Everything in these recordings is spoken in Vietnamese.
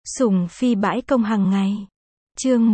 Sủng phi bãi công hàng ngày. Chương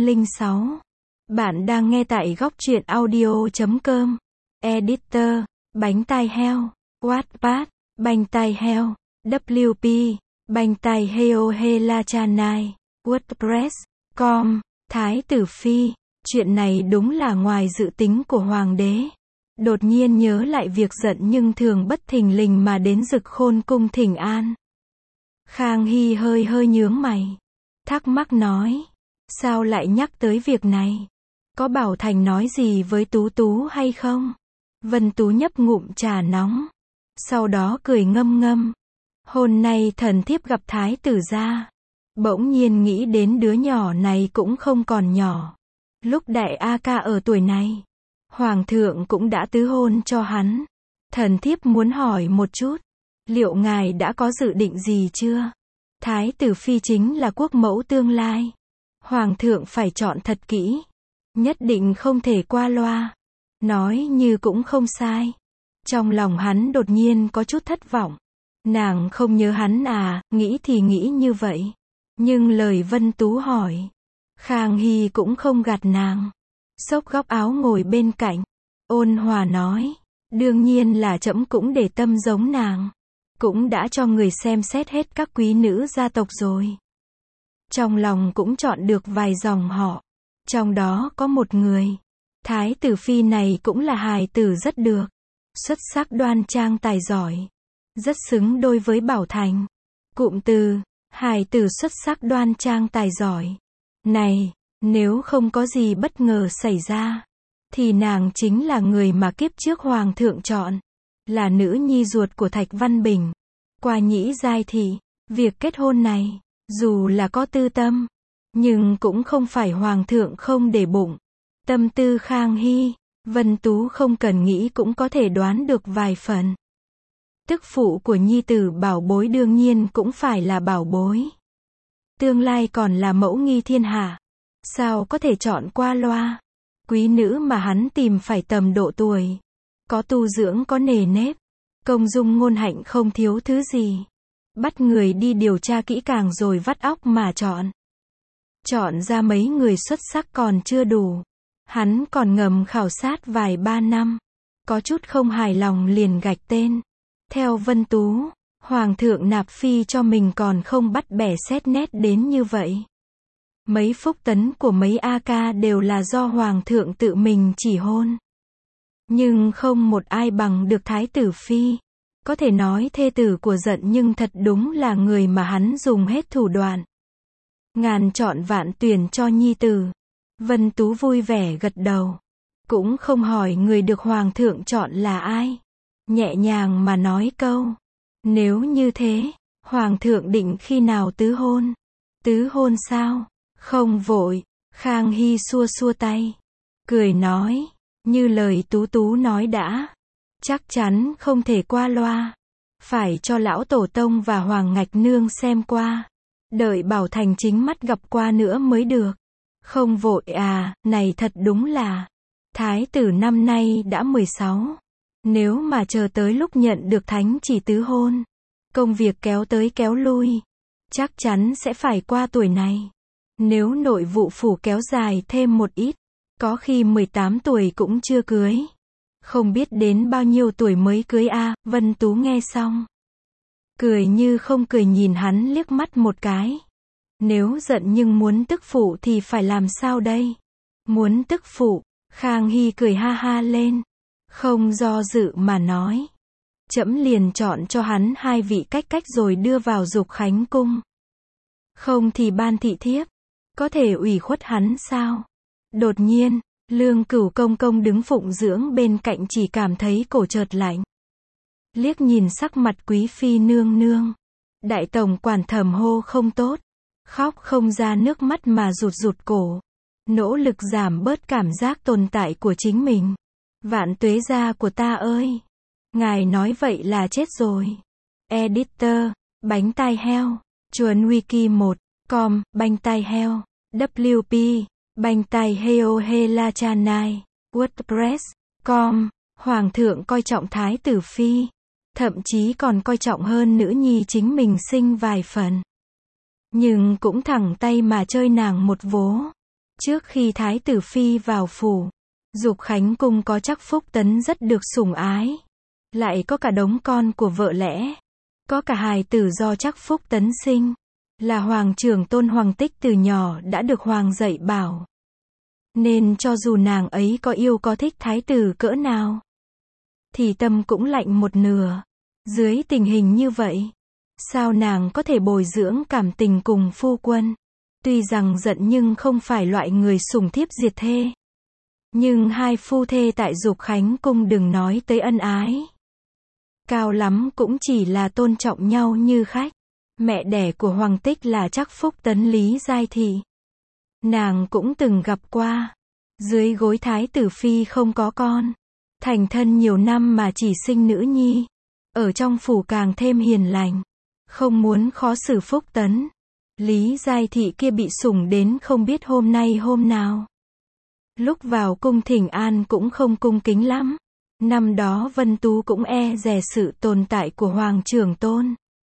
106. Bạn đang nghe tại góc truyện audio.com. Editor, bánh tai heo, Wattpad, bánh tai heo, WP, bánh tai heo Helachanai, WordPress.com, Thái tử phi. Chuyện này đúng là ngoài dự tính của hoàng đế. Đột nhiên nhớ lại việc giận nhưng thường bất thình lình mà đến Dực Khôn cung thỉnh an. Khang Hy hơi nhướng mày. Thắc mắc nói. Sao lại nhắc tới việc này? Có bảo Thành nói gì với Tú Tú hay không? Vân Tú nhấp ngụm trà nóng. Sau đó cười ngâm ngâm. Hôm nay thần thiếp gặp thái tử gia. Bỗng nhiên nghĩ đến đứa nhỏ này cũng không còn nhỏ. Lúc đại A Ca ở tuổi này, hoàng thượng cũng đã tứ hôn cho hắn. Thần thiếp muốn hỏi một chút. Liệu ngài đã có dự định gì chưa? Thái tử phi chính là quốc mẫu tương lai. Hoàng thượng phải chọn thật kỹ. Nhất định không thể qua loa. Nói như cũng không sai. Trong lòng hắn đột nhiên có chút thất vọng. Nàng không nhớ hắn à, nghĩ thì nghĩ như vậy. Nhưng lời Vân Tú hỏi, Khang Hy cũng không gạt nàng. Xốc góc áo ngồi bên cạnh. Ôn hòa nói, đương nhiên là trẫm cũng để tâm giống nàng. Cũng đã cho người xem xét hết các quý nữ gia tộc rồi. Trong lòng cũng chọn được vài dòng họ. Trong đó có một người. Thái tử phi này cũng là hài tử rất được. Xuất sắc đoan trang tài giỏi. Rất xứng đôi với Bảo Thành. Cụm từ, hài tử xuất sắc đoan trang tài giỏi. Này, nếu không có gì bất ngờ xảy ra, thì nàng chính là người mà kiếp trước hoàng thượng chọn. Là nữ nhi ruột của Thạch Văn Bình. Qua Nhĩ Giai thị, việc kết hôn này, dù là có tư tâm, nhưng cũng không phải hoàng thượng không để bụng. Tâm tư Khang Hy, Vân Tú không cần nghĩ cũng có thể đoán được vài phần. Tức phụ của nhi tử bảo bối đương nhiên cũng phải là bảo bối. Tương lai còn là mẫu nghi thiên hạ. Sao có thể chọn qua loa? Quý nữ mà hắn tìm phải tầm độ tuổi. Có tu dưỡng có nề nếp. Công dung ngôn hạnh không thiếu thứ gì. Bắt người đi điều tra kỹ càng rồi vắt óc mà chọn. Chọn ra mấy người xuất sắc còn chưa đủ. Hắn còn ngầm khảo sát vài ba năm. Có chút không hài lòng liền gạch tên. Theo Vân Tú, hoàng thượng nạp phi cho mình còn không bắt bẻ xét nét đến như vậy. Mấy phúc tấn của mấy A Ca đều là do hoàng thượng tự mình chỉ hôn. Nhưng không một ai bằng được thái tử phi. Có thể nói thê tử của giận nhưng thật đúng là người mà hắn dùng hết thủ đoạn. Ngàn chọn vạn tuyển cho nhi tử. Vân Tú vui vẻ gật đầu. Cũng không hỏi người được hoàng thượng chọn là ai. Nhẹ nhàng mà nói câu. Nếu như thế, hoàng thượng định khi nào tứ hôn? Tứ hôn sao? Không vội. Khang Hy xua xua tay. Cười nói. Như lời Tú Tú nói đã. Chắc chắn không thể qua loa. Phải cho lão tổ tông và hoàng ngạch nương xem qua. Đợi Bảo Thành chính mắt gặp qua nữa mới được. Không vội à, này thật đúng là. Thái tử năm nay đã 16. Nếu mà chờ tới lúc nhận được thánh chỉ tứ hôn. Công việc kéo tới kéo lui. Chắc chắn sẽ phải qua tuổi này. Nếu nội vụ phủ kéo dài thêm một ít. Có khi 18 tuổi cũng chưa cưới. Không biết đến bao nhiêu tuổi mới cưới a. Vân Tú nghe xong. Cười như không cười nhìn hắn liếc mắt một cái. Nếu giận nhưng muốn tức phụ thì phải làm sao đây? Muốn tức phụ, Khang Hy cười ha ha lên. Không do dự mà nói. Trẫm liền chọn cho hắn hai vị cách rồi đưa vào Dục Khánh cung. Không thì ban thị thiếp. Có thể ủy khuất hắn sao? Đột nhiên, Lương Cửu công công đứng phụng dưỡng bên cạnh chỉ cảm thấy cổ chợt lạnh. Liếc nhìn sắc mặt quý phi nương nương. Đại tổng quản thầm hô không tốt. Khóc không ra nước mắt mà rụt cổ. Nỗ lực giảm bớt cảm giác tồn tại của chính mình. Vạn tuế gia của ta ơi! Ngài nói vậy là chết rồi. Editor, bánh tai heo, chuồn wiki 1.com, bánh tai heo, WP, bánh tai heo Helachanai, WordPress.com, hoàng thượng coi trọng thái tử phi. Thậm chí còn coi trọng hơn nữ nhi chính mình sinh vài phần. nhưng cũng thẳng tay mà chơi nàng một vố. Trước khi Thái tử Phi vào phủ, Dục Khánh cung có chắc Phúc Tấn rất được sủng ái. Lại có cả đống con của vợ lẽ. Có cả hài tử do chắc Phúc Tấn sinh. Là Hoàng trưởng tôn Hoàng Tích từ nhỏ đã được Hoàng dạy bảo. Nên cho dù nàng ấy có yêu có thích Thái tử cỡ nào, thì tâm cũng lạnh một nửa. Dưới tình hình như vậy, sao nàng có thể bồi dưỡng cảm tình cùng phu quân? Tuy rằng giận nhưng không phải loại người sủng thiếp diệt thê. Nhưng hai phu thê tại Dục Khánh cung đừng nói tới ân ái. Cao lắm cũng chỉ là tôn trọng nhau như khách. Mẹ đẻ của Hoàng Tích là chắc Phúc Tấn Lý Giai Thị. Nàng cũng từng gặp qua. Dưới gối Thái tử Phi không có con. Thành thân nhiều năm mà chỉ sinh nữ nhi. Ở trong phủ càng thêm hiền lành. Không muốn khó xử Phúc Tấn. Lý Giai Thị kia bị sủng đến không biết hôm nay hôm nào. Lúc vào cung thỉnh an cũng không cung kính lắm. Năm đó Vân Tú cũng e dè sự tồn tại của Hoàng trưởng tôn.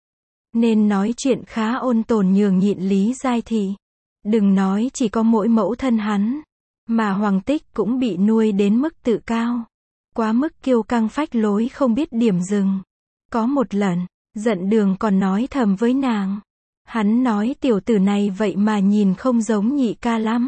Nên nói chuyện khá ôn tồn nhường nhịn Lý Giai Thị. Đừng nói chỉ có mỗi mẫu thân hắn. Mà Hoàng Tích cũng bị nuôi đến mức tự cao. Quá mức kiêu căng phách lối không biết điểm dừng. Có một lần, giận Đường còn nói thầm với nàng. Hắn nói tiểu tử này vậy mà nhìn không giống nhị ca lắm.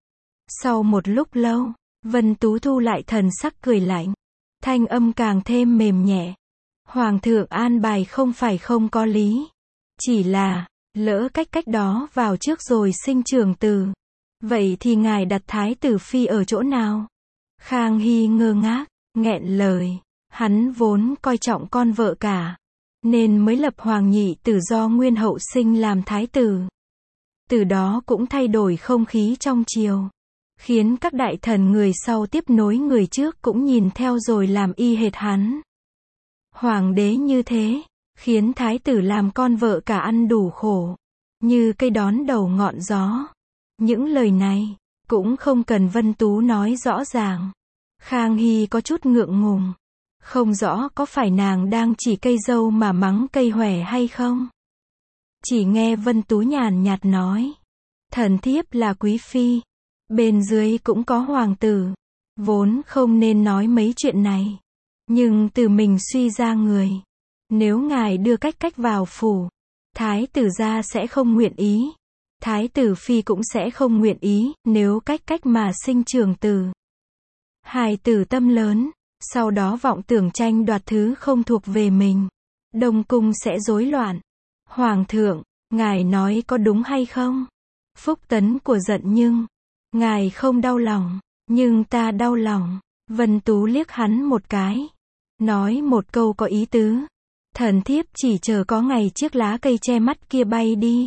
Sau một lúc lâu, Vân Tú thu lại thần sắc cười lạnh. Thanh âm càng thêm mềm nhẹ. Hoàng thượng an bài không phải không có lý. Chỉ là, lỡ cách đó vào trước rồi sinh trưởng tử. Vậy thì ngài đặt Thái tử Phi ở chỗ nào? Khang Hy ngơ ngác, nghẹn lời. Hắn vốn coi trọng con vợ cả. Nên mới lập Hoàng nhị tử do Nguyên hậu sinh làm thái tử. Từ đó cũng thay đổi không khí trong triều. Khiến các đại thần người sau tiếp nối người trước cũng nhìn theo rồi làm y hệt hắn. Hoàng đế như thế, khiến thái tử làm con vợ cả ăn đủ khổ. Như cây đón đầu ngọn gió. Những lời này, cũng không cần Vân Tú nói rõ ràng. Khang Hy có chút ngượng ngùng. Không rõ có phải nàng đang chỉ cây dâu mà mắng cây hòe hay không? Chỉ nghe Vân Tú nhàn nhạt nói. Thần thiếp là quý phi. Bên dưới cũng có hoàng tử. Vốn không nên nói mấy chuyện này. Nhưng từ mình suy ra người. Nếu ngài đưa cách vào phủ, thái tử gia sẽ không nguyện ý. Thái tử phi cũng sẽ không nguyện ý, nếu cách mà sinh trưởng tử. Hài tử tâm lớn, sau đó vọng tưởng tranh đoạt thứ không thuộc về mình. Đông cung sẽ rối loạn. Hoàng thượng, ngài nói có đúng hay không? Phúc Tấn của giận nhưng, ngài không đau lòng, nhưng ta đau lòng. Vân Tú liếc hắn một cái. Nói một câu có ý tứ. Thần thiếp chỉ chờ có ngày chiếc lá cây che mắt kia bay đi.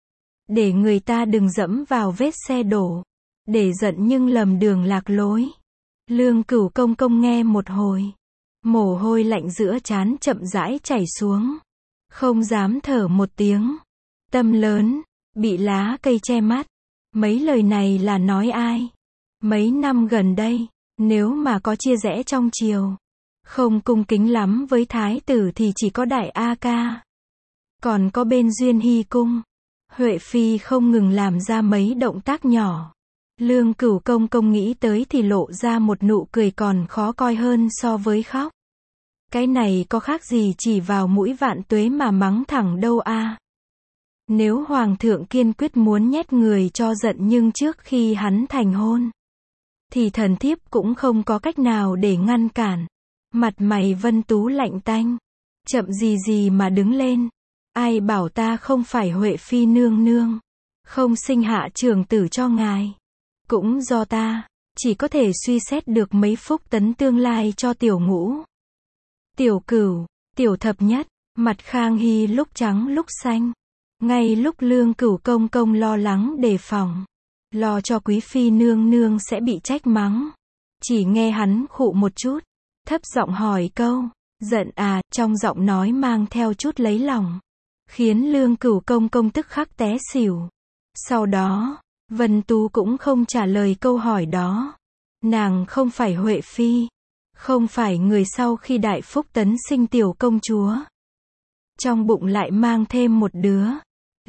Để người ta đừng dẫm vào vết xe đổ. Để giận nhưng lầm đường lạc lối. Lương Cửu công công nghe một hồi. Mồ hôi lạnh giữa trán chậm rãi chảy xuống. Không dám thở một tiếng. Tâm lớn, bị lá cây che mắt. Mấy lời này là nói ai? Mấy năm gần đây, nếu mà có chia rẽ trong triều, không cung kính lắm với thái tử thì chỉ có Đại A Ca. Còn có bên Duyên Hy cung, Huệ Phi không ngừng làm ra mấy động tác nhỏ. Lương Cửu công công nghĩ tới thì lộ ra một nụ cười còn khó coi hơn so với khóc. Cái này có khác gì chỉ vào mũi vạn tuế mà mắng thẳng đâu a? Nếu hoàng thượng kiên quyết muốn nhét người cho giận nhưng trước khi hắn thành hôn, thì thần thiếp cũng không có cách nào để ngăn cản. Mặt mày Vân Tú lạnh tanh, chậm gì mà đứng lên. Ai bảo ta không phải Huệ Phi nương nương, không sinh hạ trưởng tử cho ngài. Cũng do ta, chỉ có thể suy xét được mấy Phúc Tấn tương lai cho tiểu ngũ, tiểu cửu, tiểu thập nhất. Mặt Khang Hy lúc trắng lúc xanh. Ngay lúc Lương Cửu công công lo lắng đề phòng, lo cho quý phi nương nương sẽ bị trách mắng, chỉ nghe hắn khụ một chút, thấp giọng hỏi câu, giận à, trong giọng nói mang theo chút lấy lòng, khiến Lương Cửu công công tức khắc té xỉu. Sau đó, Vân Tú cũng không trả lời câu hỏi đó. Nàng không phải Huệ Phi, không phải người sau khi Đại Phúc Tấn sinh tiểu công chúa, trong bụng lại mang thêm một đứa.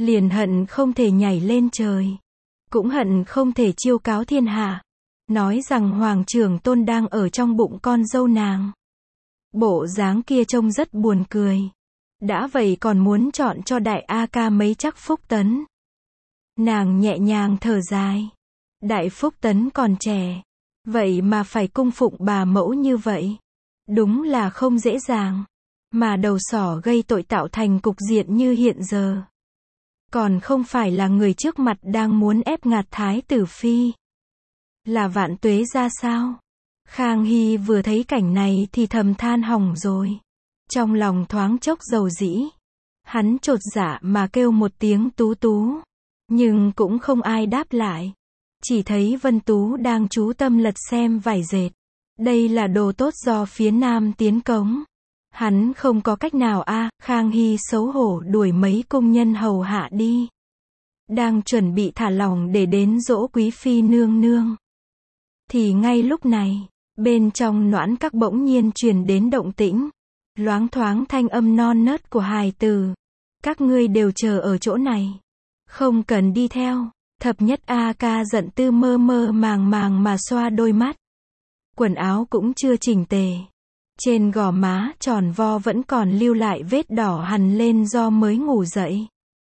liền hận không thể nhảy lên trời. Cũng hận không thể chiêu cáo thiên hạ. Nói rằng Hoàng trưởng tôn đang ở trong bụng con dâu nàng. Bộ dáng kia trông rất buồn cười. Đã vậy còn muốn chọn cho đại A ca mấy chắc Phúc Tấn. Nàng nhẹ nhàng thở dài. Đại Phúc Tấn còn trẻ. Vậy mà phải cung phụng bà mẫu như vậy. Đúng là không dễ dàng. Mà đầu sỏ gây tội tạo thành cục diện như hiện giờ. Còn không phải là người trước mặt đang muốn ép ngạt thái tử phi. Là Vạn Tuế ra sao? Khang Hy vừa thấy cảnh này thì thầm than hỏng rồi. Trong lòng thoáng chốc dầu dĩ. Hắn chột dạ mà kêu một tiếng Tú Tú. Nhưng cũng không ai đáp lại. Chỉ thấy Vân Tú đang chú tâm lật xem vải dệt. Đây là đồ tốt do phía Nam tiến cống. Hắn không có cách nào Khang Hy xấu hổ đuổi mấy công nhân hầu hạ đi. Đang chuẩn bị thả lỏng để đến dỗ quý phi nương nương. Thì ngay lúc này, bên trong noãn các bỗng nhiên truyền đến động tĩnh. Loáng thoáng thanh âm non nớt của hài tử. Các ngươi đều chờ ở chỗ này. Không cần đi theo. Thập nhất A ca giận tư mơ mơ màng màng mà xoa đôi mắt. Quần áo cũng chưa chỉnh tề. Trên gò má tròn vo vẫn còn lưu lại vết đỏ hằn lên do mới ngủ dậy.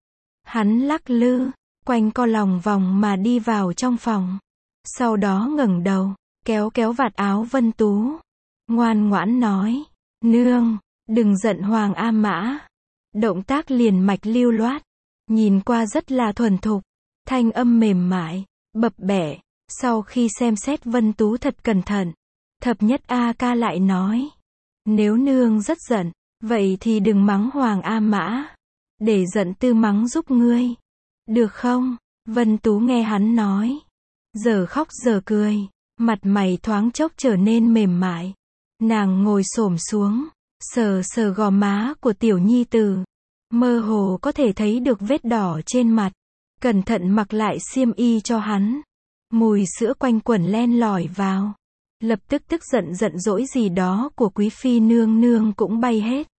Hắn lắc lư, quanh co lòng vòng mà đi vào trong phòng. Sau đó ngẩng đầu, kéo kéo vạt áo Vân Tú. Ngoan ngoãn nói, nương, đừng giận Hoàng A Mã. Động tác liền mạch lưu loát, nhìn qua rất là thuần thục, thanh âm mềm mại, bập bẹ. Sau khi xem xét Vân Tú thật cẩn thận, thập nhất A ca lại nói, nếu nương rất giận, vậy thì đừng mắng Hoàng A Mã, để giận tư mắng giúp ngươi. Được không? Vân Tú nghe hắn nói, giờ khóc giờ cười, mặt mày thoáng chốc trở nên mềm mại. Nàng ngồi xổm xuống, sờ sờ gò má của tiểu nhi tử, mơ hồ có thể thấy được vết đỏ trên mặt. Cẩn thận mặc lại xiêm y cho hắn. Mùi sữa quanh quẩn len lỏi vào. Lập tức tức giận dỗi gì đó của quý phi nương nương cũng bay hết.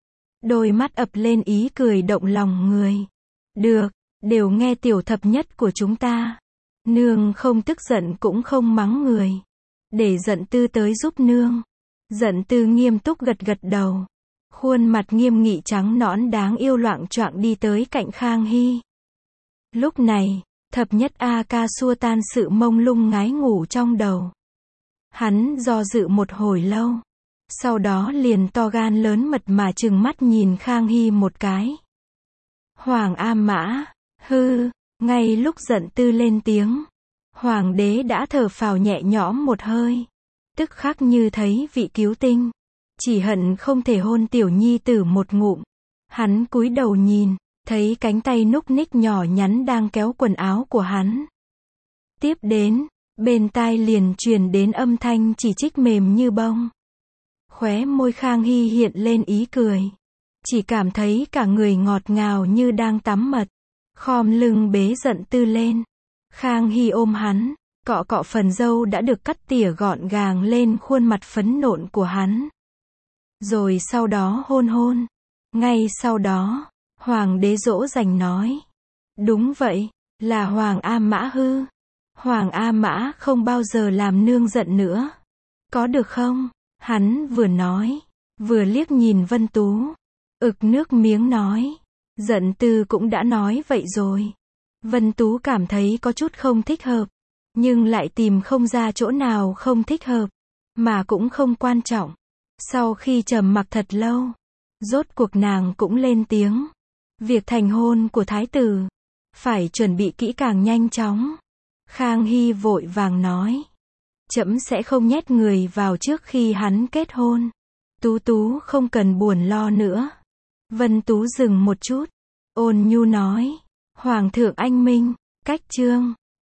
Đôi mắt ập lên ý cười động lòng người. Được, đều nghe tiểu thập nhất của chúng ta. Nương không tức giận cũng không mắng người. Để giận tư tới giúp nương. Giận tư nghiêm túc gật gật đầu. Khuôn mặt nghiêm nghị trắng nõn đáng yêu loạng choạng đi tới cạnh Khang Hy. Lúc này, thập nhất A ca xua tan sự mông lung ngái ngủ trong đầu. Hắn do dự một hồi lâu. Sau đó liền to gan lớn mật mà trừng mắt nhìn Khang Hy một cái. Hoàng A Mã, hư, ngay lúc giận tư lên tiếng. Hoàng đế đã thở phào nhẹ nhõm một hơi. Tức khắc như thấy vị cứu tinh. Chỉ hận không thể hôn tiểu nhi tử một ngụm. Hắn cúi đầu nhìn, thấy cánh tay núc ních nhỏ nhắn đang kéo quần áo của hắn. Tiếp đến, bên tai liền truyền đến âm thanh chỉ trích mềm như bông. Khóe môi Khang Hy hiện lên ý cười. Chỉ cảm thấy cả người ngọt ngào như đang tắm mật. Khom lưng bế giận tư lên. Khang Hy ôm hắn, cọ cọ phần râu đã được cắt tỉa gọn gàng lên khuôn mặt phấn nộn của hắn. Rồi sau đó hôn hôn. Ngay sau đó, Hoàng đế dỗ dành nói. Đúng vậy, là Hoàng A Mã hư. Hoàng A Mã không bao giờ làm nương giận nữa. Có được không? Hắn vừa nói, vừa liếc nhìn Vân Tú. Ực nước miếng nói. Giận tư cũng đã nói vậy rồi. Vân Tú cảm thấy có chút không thích hợp. Nhưng lại tìm không ra chỗ nào không thích hợp. Mà cũng không quan trọng. Sau khi trầm mặc thật lâu, rốt cuộc nàng cũng lên tiếng. Việc thành hôn của thái tử phải chuẩn bị kỹ càng nhanh chóng. Khang Hy vội vàng nói. Trẫm sẽ không nhét người vào trước khi hắn kết hôn. Tú Tú không cần buồn lo nữa. Vân Tú dừng một chút. Ôn nhu nói. Hoàng thượng anh minh. Cách chương